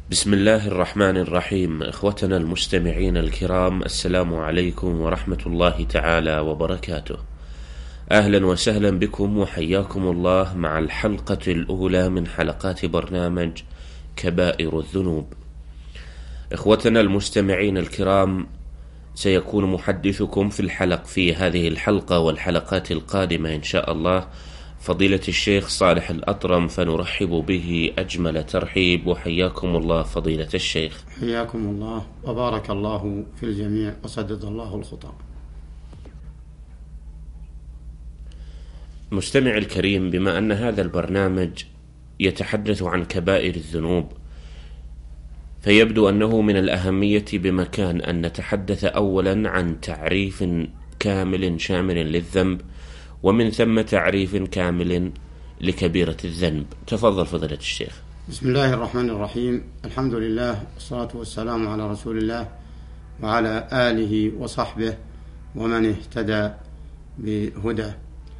بسم الله الرحمن الرحيم. إخوتنا المستمعين الكرام، السلام عليكم ورحمة الله تعالى وبركاته. أهلا وسهلا بكم وحياكم الله مع الحلقة الأولى من حلقات برنامج كبائر الذنوب. إخوتنا المستمعين الكرام، سيكون محدثكم في هذه الحلقة والحلقات القادمة إن شاء الله فضيلة الشيخ صالح الأطرم، فنرحب به أجمل ترحيب. وحياكم الله فضيلة الشيخ. حياكم الله وبارك الله في الجميع وسدد الله الخطأ. مستمع الكريم، بما أن هذا البرنامج يتحدث عن كبائر الذنوب، فيبدو أنه من الأهمية بمكان أن نتحدث أولا عن تعريف كامل شامل للذنب، ومن ثم تعريف كامل لكبيرة الذنب. تفضل فضيلة الشيخ. بسم الله الرحمن الرحيم. الحمد لله والصلاة والسلام على رسول الله وعلى آله وصحبه ومن اهتدى بهداه.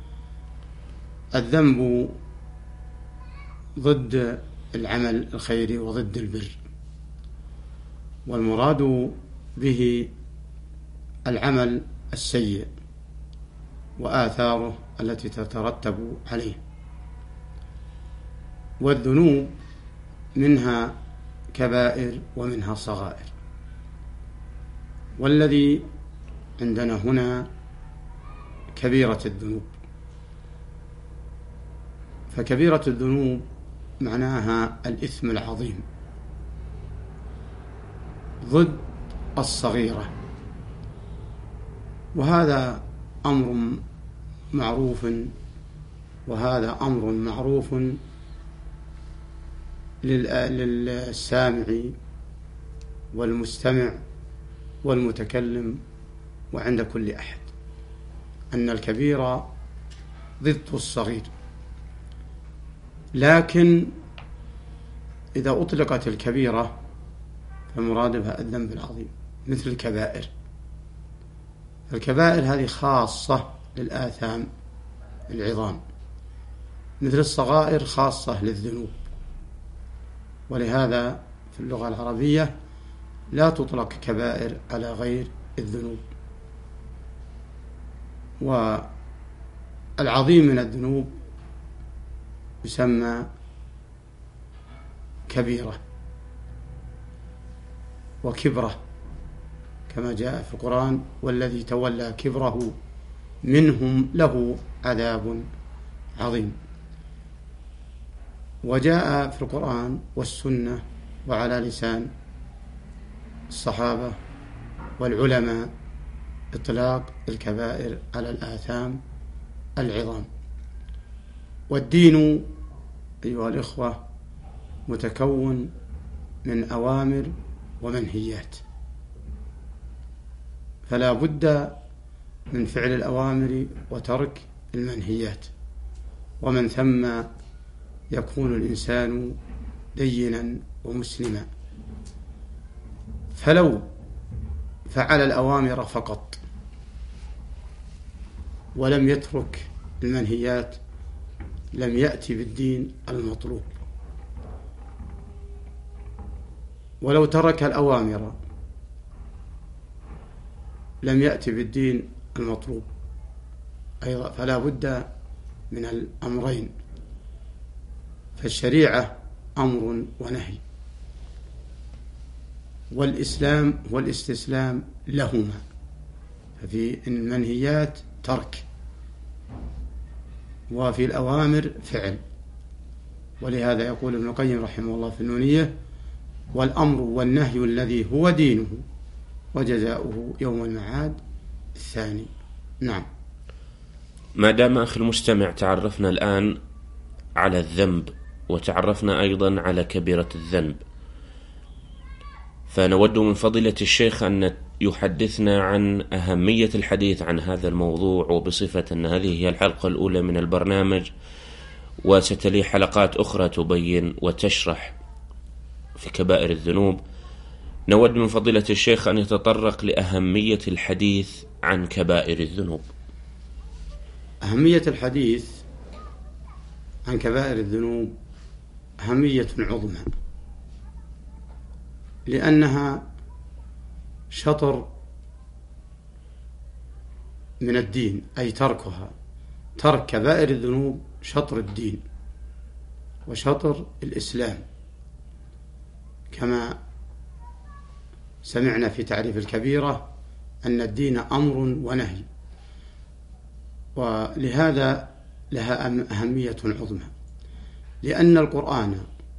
الذنب ضد العمل الخيري وضد البر، والمراد به العمل السيء وآثاره التي تترتب عليه. والذنوب منها كبائر ومنها صغائر، والذي عندنا هنا كبيرة الذنوب. فكبيرة الذنوب معناها الإثم العظيم ضد الصغيرة، وهذا أمر معروف، وهذا أمر معروف للسامع والمستمع والمتكلم وعند كل أحد، أن الكبير ضد الصغير. لكن إذا أطلقت الكبيرة فالمراد بها الذنب العظيم مثل الكبائر. الكبائر هذه خاصة للآثام العظام، مثل الصغائر خاصة للذنوب. ولهذا في اللغة العربية لا تطلق كبائر على غير الذنوب. والعظيم من الذنوب يسمى كبيرة وكبرة، كما جاء في القرآن: والذي تولى كبره منهم له عذاب عظيم. وجاء في القرآن والسنة وعلى لسان الصحابة والعلماء إطلاق الكبائر على الآثام العظام. والدين أيها الإخوة متكون من أوامر ومنهيات، فلا بد من فعل الأوامر وترك المنهيات، ومن ثم يكون الإنسان دينا ومسلما. فلو فعل الأوامر فقط ولم يترك المنهيات لم يأتي بالدين المطلوب. ولو ترك الأوامر لم يأتي بالدين المطلوب أيضا. فلا بد من الأمرين، فالشريعة أمر ونهي، والإسلام والاستسلام لهما. ففي المنهيات ترك، وفي الأوامر فعل. ولهذا يقول ابن القيم رحمه الله في النونية: والأمر والنهي الذي هو دينه وجزاؤه يوم المعاد الثاني. نعم. ما دام أخي المستمع تعرفنا الآن على الذنب وتعرفنا أيضا على كبيرة الذنب، فنود من فضيلة الشيخ أن يحدثنا عن أهمية الحديث عن هذا الموضوع، وبصفة أن هذه هي الحلقة الأولى من البرنامج وستلي حلقات أخرى تبين وتشرح في كبائر الذنوب، نود من فضيلة الشيخ أن يتطرق لأهمية الحديث عن كبائر الذنوب. أهمية الحديث عن كبائر الذنوب أهمية عظمى، لأنها شطر من الدين، أي تركها، ترك كبائر الذنوب شطر الدين وشطر الإسلام، كما سمعنا في تعريف الكبيرة أن الدين أمر ونهي، ولهذا لها أهمية عظمى، لأن القرآن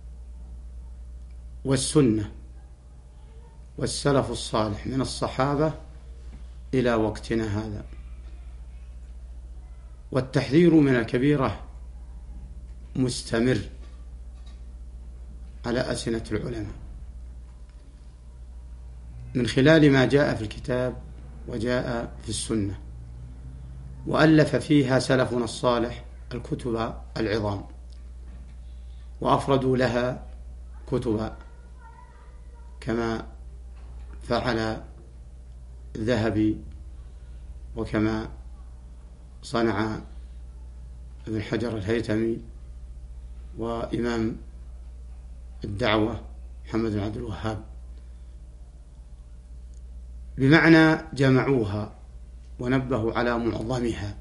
والسنة والسلف الصالح من الصحابة إلى وقتنا هذا، والتحذير من الكبيرة مستمر على ألسنة العلماء من خلال ما جاء في الكتاب وجاء في السنة، وألف فيها سلفنا الصالح الكتب العظام، وأفردوا لها كتبا كما فعل الذهبي، وكما صنع ابن حجر الهيثمي، وإمام الدعوة محمد بن عبد الوهاب، بمعنى جمعوها ونبهوا على معظمها،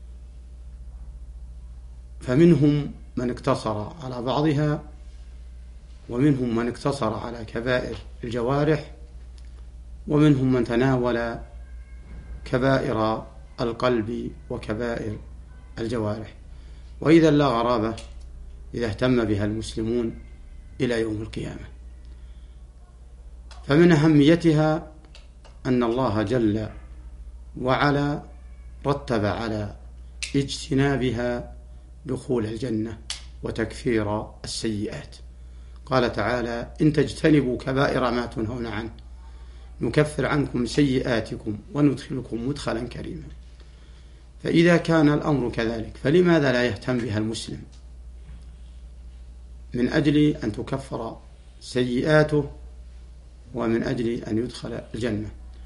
فمنهم من اقتصر على بعضها، ومنهم من اقتصر على كبائر الجوارح، ومنهم من تناول كبائر القلب وكبائر الجوارح، وإذا لا غرابة إذا اهتم بها المسلمون إلى يوم القيامة. فمن أهميتها أن الله جل وعلا رتب على اجتنابها دخول الجنة وتكفير السيئات. قال تعالى: إن تجتنبوا كبائر ما تنهون عنه نكفر عنكم سيئاتكم وندخلكم مدخلا كريما. فإذا كان الأمر كذلك فلماذا لا يهتم بها المسلم من أجل أن تكفر سيئاته ومن أجل أن يدخل الجنة؟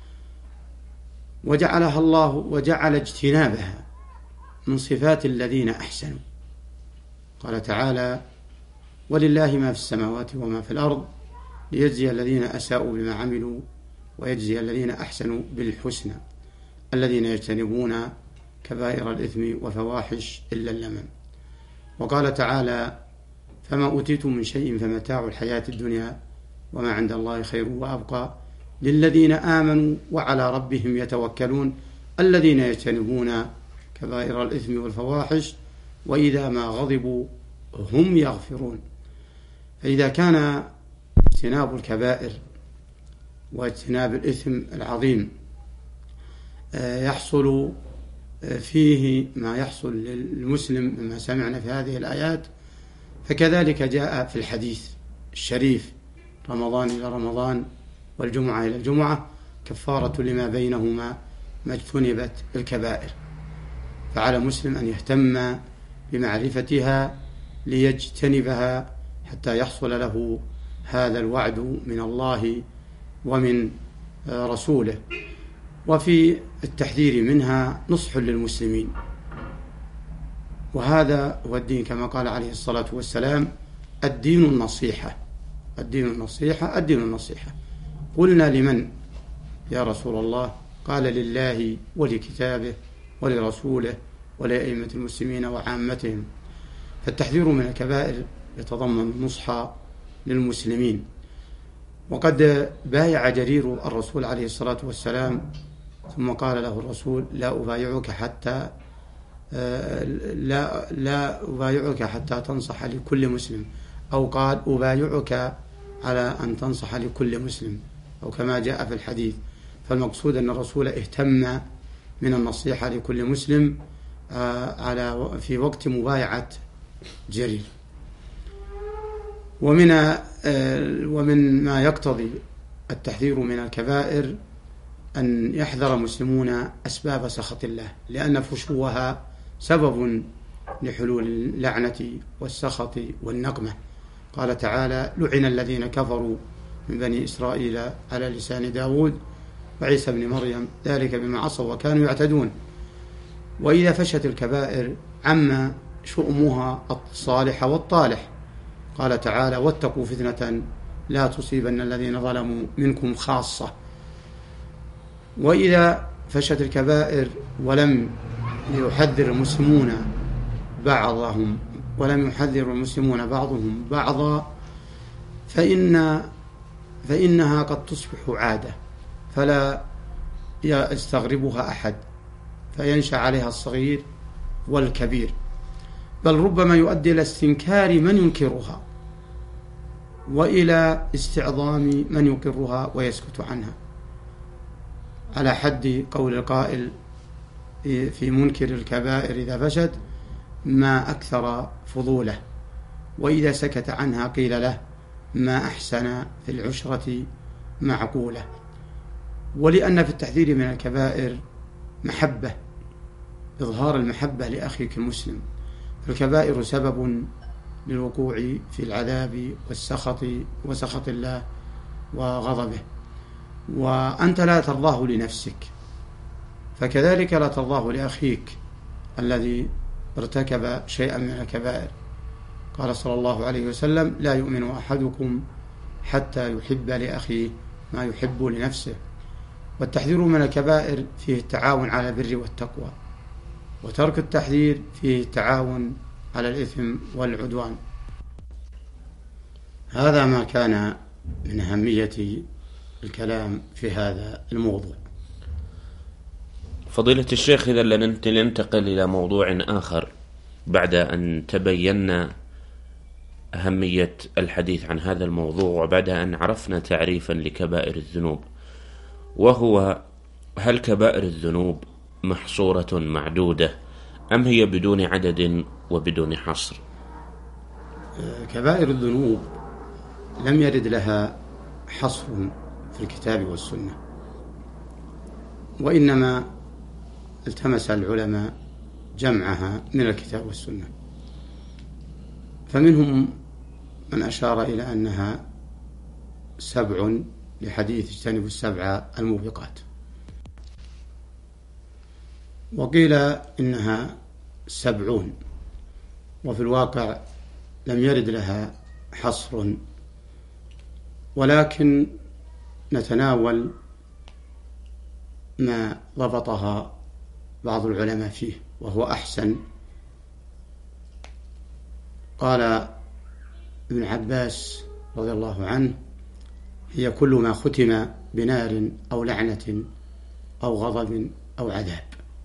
وجعلها الله وجعل اجتنابها من صفات الذين أحسنوا. قال تعالى: ولله ما في السماوات وما في الأرض ليجزي الذين أساءوا بما عملوا ويجزي الذين أحسنوا بالحسنى الذين يجتنبون كبائر الإثم والفواحش إلا اللمم. وقال تعالى: فما أوتيتم من شيء فمتاع الحياة الدنيا وما عند الله خير وأبقى للذين آمنوا وعلى ربهم يتوكلون الذين يجتنبون كبائر الإثم والفواحش وإذا ما غضبوا هم يغفرون. فإذا كان اجتناب الكبائر واجتناب الإثم العظيم يحصل فيه ما يحصل للمسلم مما سمعنا في هذه الآيات، فكذلك جاء في الحديث الشريف: رمضان إلى رمضان والجمعة إلى الجمعة كفارة لما بينهما ما اجتنبت الكبائر. فعلى مسلم أن يهتم بمعرفتها ليجتنبها حتى يحصل له هذا الوعد من الله ومن رسوله. وفي التحذير منها نصح للمسلمين، وهذا هو الدين كما قال عليه الصلاة والسلام: الدين النصيحة، الدين النصيحة، الدين النصيحة. قلنا: لمن يا رسول الله؟ قال: لله ولكتابه ولرسوله ولأئمة المسلمين وعامتهم. فالتحذير من الكبائر يتضمن النصح للمسلمين. وقد بايع جرير الرسول عليه الصلاة والسلام، ثم قال له الرسول: لا أبايعك حتى تنصح لكل مسلم، أو قال: أبايعك على أن تنصح لكل مسلم، أو كما جاء في الحديث. فالمقصود أن الرسول اهتم من النصيحة لكل مسلم في وقت مبايعة جرير. ومن ما يقتضي التحذير من الكبائر أن يحذر المسلمون أسباب سخط الله، لأن فشوها سبب لحلول اللعنة والسخط والنقمة. قال تعالى: لعن الذين كفروا من بني إسرائيل على لسان داود وعيسى بن مريم ذلك بما عصوا وكانوا يعتدون. وإذا فشت الكبائر عم شؤمها الصالح والطالح. قال تعالى: واتقوا فتنة لا تصيبن الذين ظلموا منكم خاصة. وإذا فشت الكبائر ولم يحذر المسلمون بعضهم بعضا فإنها قد تصبح عادة فلا يستغربها أحد، فينشأ عليها الصغير والكبير، بل ربما يؤدي إلى استنكار من ينكرها وإلى استعظام من يقرها ويسكت عنها، على حد قول القائل في منكر الكبائر إذا فشت: ما أكثر فضوله، وإذا سكت عنها قيل له: ما أحسن في العشرة معقولة. ولأن في التحذير من الكبائر محبة، إظهار المحبة لأخيك المسلم. الكبائر سبب للوقوع في العذاب وسخط الله وغضبه، وأنت لا ترضاه لنفسك، فكذلك لا ترضاه لأخيك الذي ارتكب شيئا من الكبائر. قال صلى الله عليه وسلم: لا يؤمن أحدكم حتى يحب لأخيه ما يحب لنفسه. والتحذير من الكبائر فيه التعاون على البر والتقوى، وترك التحذير فيه التعاون على الإثم والعدوان. هذا ما كان من أهمية الكلام في هذا الموضوع. فضيلة الشيخ، إذا لننتقل إلى موضوع آخر بعد أن تبينا أهمية الحديث عن هذا الموضوع، وبعد أن عرفنا تعريفا لكبائر الذنوب، وهو: هل كبائر الذنوب محصورة معدودة أم هي بدون عدد وبدون حصر؟ كبائر الذنوب لم يرد لها حصر في الكتاب والسنة، وإنما التمس العلماء جمعها من الكتاب والسنة، فمنهم من أشار إلى أنها 7 لحديث اجتنبوا 7 الموبقات، وقيل إنها 70، وفي الواقع لم يرد لها حصر، ولكن نتناول ما ضبطها بعض العلماء فيه وهو أحسن. قال ابن عباس رضي الله عنه: هي كل ما ختم بنار أو لعنة أو غضب أو عذاب.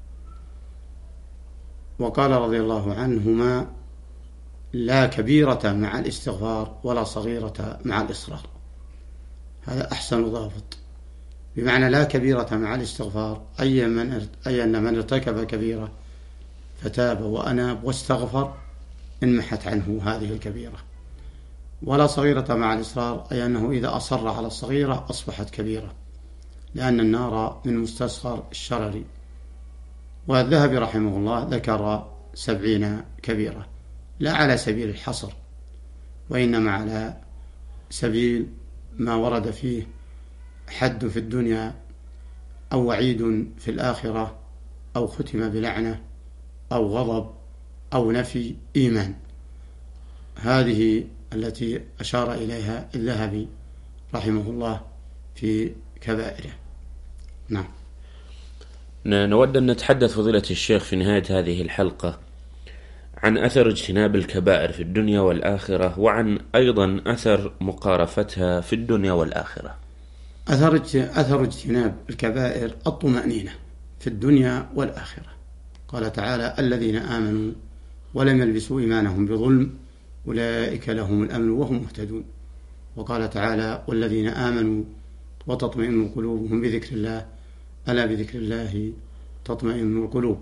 وقال رضي الله عنهما: لا كبيرة مع الاستغفار ولا صغيرة مع الإصرار. هذا أحسن ضابط، بمعنى لا كبيرة مع الاستغفار، أي أن من ارتكب كبيرة فتاب وأناب واستغفر انمحت عنه هذه الكبيرة. ولا صغيرة مع الإصرار، أي أنه إذا أصر على الصغيرة أصبحت كبيرة، لأن النار من مستصغر الشرر. والذهبي رحمه الله ذكر 70 كبيرة، لا على سبيل الحصر، وإنما على سبيل ما ورد فيه حد في الدنيا أو وعيد في الآخرة أو ختم بلعنة أو غضب أو نفي إيمان. هذه التي أشار إليها الذهبي رحمه الله في كبائره. نعم. نود أن نتحدث فضيلة الشيخ في نهاية هذه الحلقة عن أثر اجتناب الكبائر في الدنيا والآخرة، وعن أيضا أثر مقارفتها في الدنيا والآخرة. أثر اجتناب الكبائر الطمأنينة في الدنيا والآخرة. قال تعالى: الذين آمنوا ولم يلبسوا إيمانهم بظلم أولئك لهم الأمن وهم مهتدون. وقال تعالى: والذين آمنوا وتطمئن قلوبهم بذكر الله ألا بذكر الله تطمئن القلوب.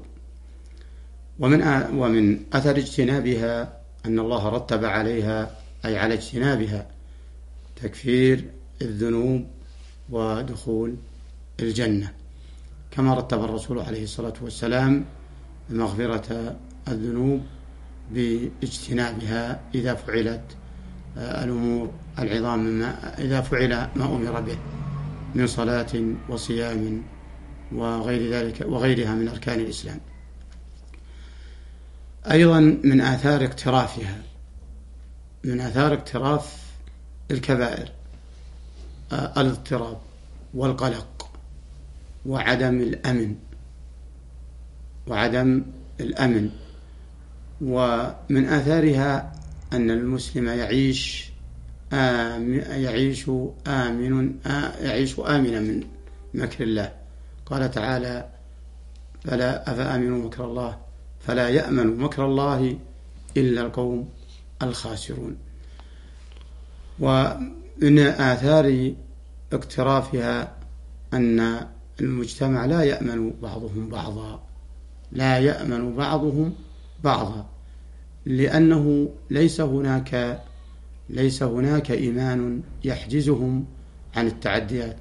ومن أثر اجتنابها أن الله رتب عليها، أي على اجتنابها، تكفير الذنوب ودخول الجنة، كما رتب الرسول عليه الصلاة والسلام مغفرة الذنوب باجتنابها إذا فعلت الأمور العظام، إذا فعل ما أمر به من صلاة وصيام وغير ذلك وغيرها من أركان الإسلام. أيضا من آثار اقتراف الكبائر الاضطراب والقلق وعدم الأمن. ومن آثارها أن المسلم يعيش آمنا من مكر الله. قال تعالى: فلا أفأمنوا مكر الله فلا يأمن مكر الله إلا القوم الخاسرون. ومن آثار اقترافها أن المجتمع لا يأمن بعضهم بعضا لأنه ليس هناك إيمان يحجزهم عن التعديات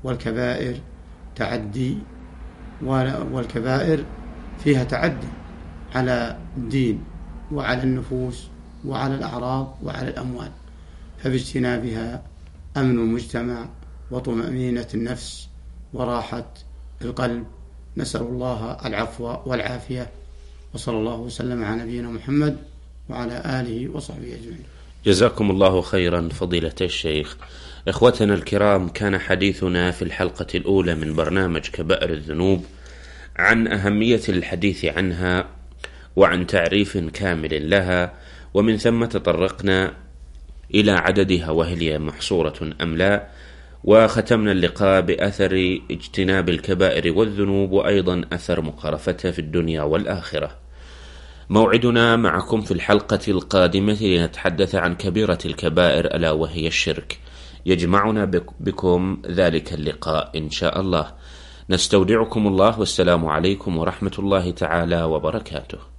والكبائر فيها تعدي على الدين وعلى النفوس وعلى الأعراض وعلى الأموال، فباجتنابها أمن المجتمع وطمأنينة النفس وراحة القلب. نسأل الله العفو والعافية، وصلى الله وسلم على نبينا محمد وعلى آله وصحبه أجمعين. جزاكم الله خيرا فضيلة الشيخ. إخوتنا الكرام، كان حديثنا في الحلقة الأولى من برنامج كبائر الذنوب عن أهمية الحديث عنها وعن تعريف كامل لها، ومن ثم تطرقنا إلى عددها وهل هي محصورة أم لا، وختمنا اللقاء بأثر اجتناب الكبائر والذنوب وأيضا أثر مقارفتها في الدنيا والآخرة. موعدنا معكم في الحلقة القادمة لنتحدث عن كبيرة الكبائر ألا وهي الشرك. يجمعنا بكم ذلك اللقاء إن شاء الله. نستودعكم الله، والسلام عليكم ورحمة الله تعالى وبركاته.